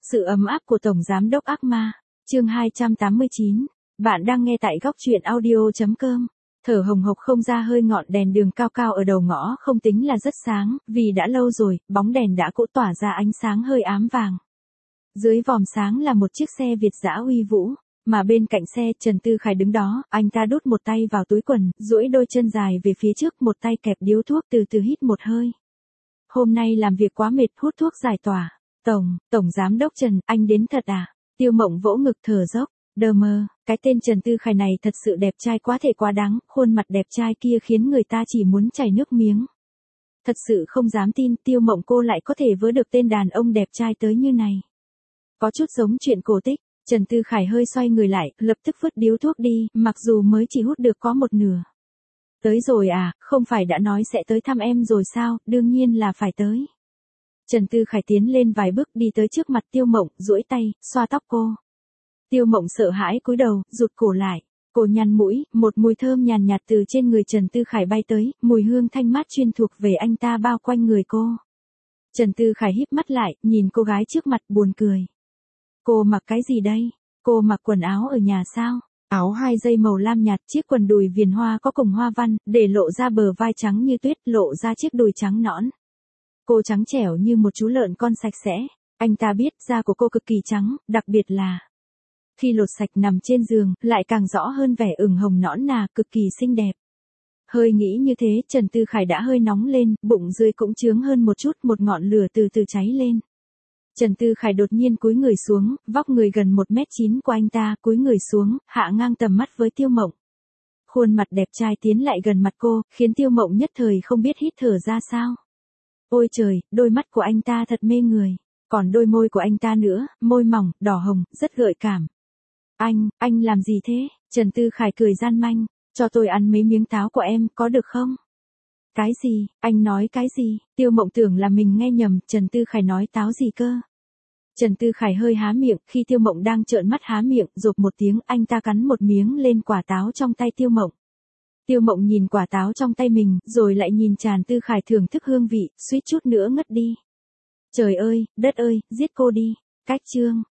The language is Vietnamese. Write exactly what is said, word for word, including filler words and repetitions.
Sự ấm áp của Tổng Giám đốc ác ma, chương hai trăm tám mươi chín. Bạn đang nghe tại góc truyện audio.com. Thở hồng hộc không ra hơi ngọn đèn đường cao cao ở đầu ngõ không tính là rất sáng, vì đã lâu rồi, bóng đèn đã cũ tỏa ra ánh sáng hơi ám vàng. Dưới vòm sáng là một chiếc xe Việt dã uy vũ, mà bên cạnh xe Trần Tư Khải đứng đó, anh ta đút một tay vào túi quần, duỗi đôi chân dài về phía trước, một tay kẹp điếu thuốc từ từ hít một hơi. Hôm nay làm việc quá mệt, hút thuốc giải tỏa. Tổng, Tổng Giám đốc Trần, anh đến thật à? Tiêu Mộng vỗ ngực thở dốc, đờ mờ, cái tên Trần Tư Khải này thật sự đẹp trai quá thể quá đáng, khuôn mặt đẹp trai kia khiến người ta chỉ muốn chảy nước miếng. Thật sự không dám tin Tiêu Mộng cô lại có thể vớ được tên đàn ông đẹp trai tới như này. Có chút giống chuyện cổ tích, Trần Tư Khải hơi xoay người lại, lập tức vứt điếu thuốc đi, mặc dù mới chỉ hút được có một nửa. Tới rồi à, không phải đã nói sẽ tới thăm em rồi sao, đương nhiên là phải tới. Trần Tư Khải tiến lên vài bước đi tới trước mặt Tiêu Mộng, duỗi tay, xoa tóc cô. Tiêu Mộng sợ hãi cúi đầu, rụt cổ lại, cô nhăn mũi, một mùi thơm nhàn nhạt từ trên người Trần Tư Khải bay tới, mùi hương thanh mát chuyên thuộc về anh ta bao quanh người cô. Trần Tư Khải híp mắt lại, nhìn cô gái trước mặt buồn cười. Cô mặc cái gì đây? Cô mặc quần áo ở nhà sao? Áo hai dây màu lam nhạt, chiếc quần đùi viền hoa có cổng hoa văn, để lộ ra bờ vai trắng như tuyết, lộ ra chiếc đùi trắng nõn. Cô trắng trẻo như một chú lợn con sạch sẽ. Anh ta biết da của cô cực kỳ trắng, đặc biệt là khi lột sạch nằm trên giường, lại càng rõ hơn vẻ ửng hồng nõn nà, cực kỳ xinh đẹp. Hơi nghĩ như thế, Trần Tư Khải đã hơi nóng lên, bụng dưới cũng chướng hơn một chút, một ngọn lửa từ từ cháy lên. Trần Tư Khải đột nhiên cúi người xuống, vóc người gần một mét chín của anh ta, cúi người xuống, hạ ngang tầm mắt với Tiêu Mộng. Khuôn mặt đẹp trai tiến lại gần mặt cô, khiến Tiêu Mộng nhất thời không biết hít thở ra sao. Ôi trời, đôi mắt của anh ta thật mê người. Còn đôi môi của anh ta nữa, môi mỏng, đỏ hồng, rất gợi cảm. Anh, anh làm gì thế? Trần Tư Khải cười gian manh, cho tôi ăn mấy miếng táo của em, có được không? Cái gì, anh nói cái gì? Tiêu Mộng tưởng là mình nghe nhầm, Trần Tư Khải nói táo gì cơ? Trần Tư Khải hơi há miệng, khi Tiêu Mộng đang trợn mắt há miệng, rộp một tiếng, anh ta cắn một miếng lên quả táo trong tay Tiêu Mộng. Tiêu Mộng nhìn quả táo trong tay mình, rồi lại nhìn Trần Tư Khải thưởng thức hương vị, suýt chút nữa ngất đi. Trời ơi, đất ơi, giết cô đi. Cách chương.